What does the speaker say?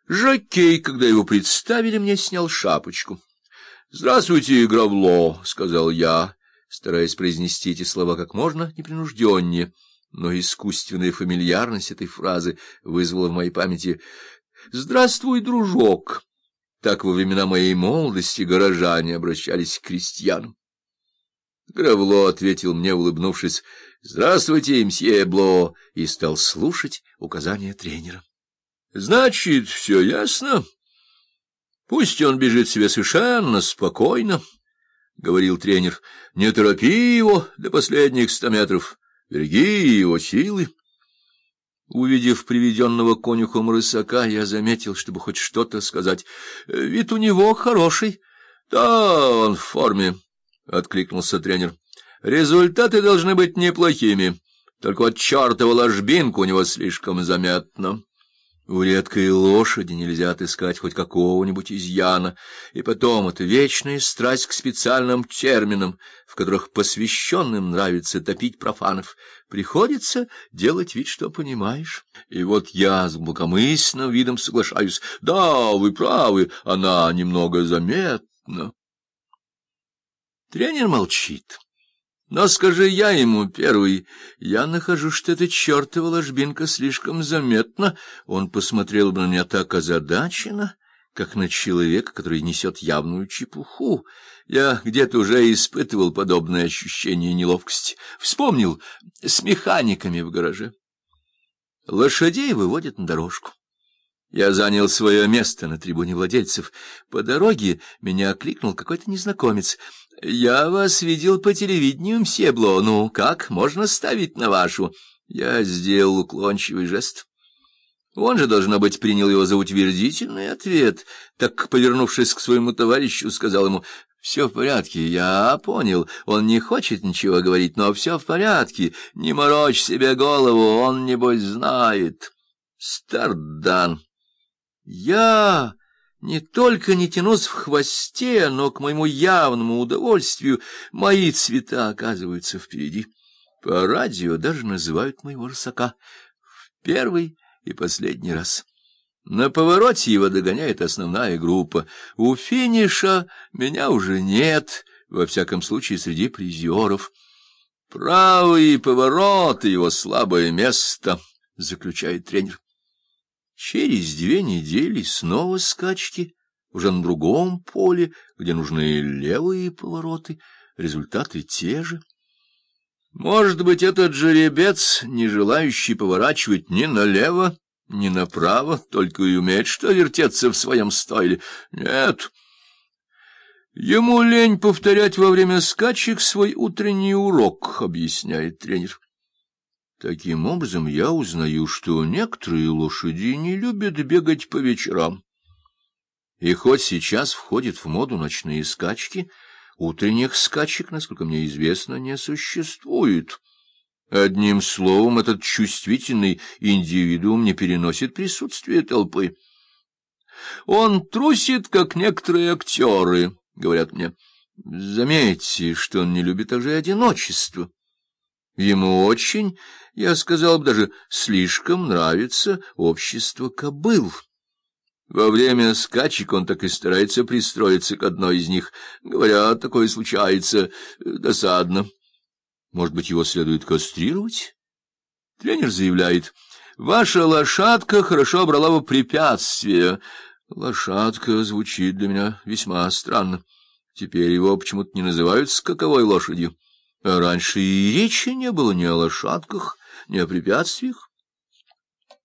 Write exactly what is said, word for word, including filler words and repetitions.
Жокей, когда его представили, мне снял шапочку. — Здравствуйте, Гравло, — сказал я, стараясь произнести эти слова как можно непринужденнее, но искусственная фамильярность этой фразы вызвала в моей памяти «Здравствуй, дружок». Так во времена моей молодости горожане обращались к крестьянам. Гравло ответил мне, улыбнувшись, «Здравствуйте, мсье Бло», и стал слушать указания тренера. — Значит, все ясно? Пусть он бежит себе совершенно спокойно, — говорил тренер. — Не торопи его до последних ста метров, береги его силы. Увидев приведенного конюхом рысака, я заметил, чтобы хоть что-то сказать. Вид у него хороший. — Да, он в форме, — откликнулся тренер. — Результаты должны быть неплохими, только вот чертова ложбинка у него слишком заметна. У редкой лошади нельзя отыскать хоть какого-нибудь изъяна, и потом это вечная страсть к специальным терминам, в которых посвященным нравится топить профанов. Приходится делать вид, что понимаешь. И вот я с глубокомысленным видом соглашаюсь. Да, вы правы, она немного заметна. Тренер молчит. Но скажи я ему первый, я нахожу, что эта чертова ложбинка слишком заметна. Он посмотрел бы на меня так озадаченно, как на человека, который несет явную чепуху. Я где-то уже испытывал подобное ощущение неловкости. Вспомнил с механиками в гараже. Лошадей выводят на дорожку. Я занял свое место на трибуне владельцев. По дороге меня окликнул какой-то незнакомец. — Я вас видел по телевидению, мсье Бло. Ну, как, можно ставить на вашу? Я сделал уклончивый жест. Он же, должно быть, принял его за утвердительный ответ, так, повернувшись к своему товарищу, сказал ему: — Все в порядке, я понял, он не хочет ничего говорить, но все в порядке, не морочь себе голову, он, небось, знает. Стардан. Я... Не только не тянусь в хвосте, но к моему явному удовольствию мои цвета оказываются впереди. По радио даже называют моего рысака в первый и последний раз. На повороте его догоняет основная группа. У финиша меня уже нет, во всяком случае среди призеров. Правый поворот — его слабое место, — заключает тренер. Через две недели снова скачки, уже на другом поле, где нужны левые повороты, результаты те же. Может быть, этот жеребец, не желающий поворачивать ни налево, ни направо, только и умеет что вертеться в своем стойле. Нет, ему лень повторять во время скачек свой утренний урок, объясняет тренер. Таким образом, я узнаю, что некоторые лошади не любят бегать по вечерам. И хоть сейчас входят в моду ночные скачки, утренних скачек, насколько мне известно, не существует. Одним словом, этот чувствительный индивидуум не переносит присутствие толпы. Он трусит, как некоторые актеры, говорят мне. Заметьте, что он не любит также одиночество. Ему очень, я сказал бы, даже слишком нравится общество кобыл. Во время скачек он так и старается пристроиться к одной из них. Говорят, такое случается, досадно. Может быть, его следует кастрировать? Тренер заявляет: ваша лошадка хорошо брала бы препятствия. Лошадка звучит для меня весьма странно. Теперь его почему-то не называют скаковой лошадью. А раньше и речи не было ни о лошадках, ни о препятствиях.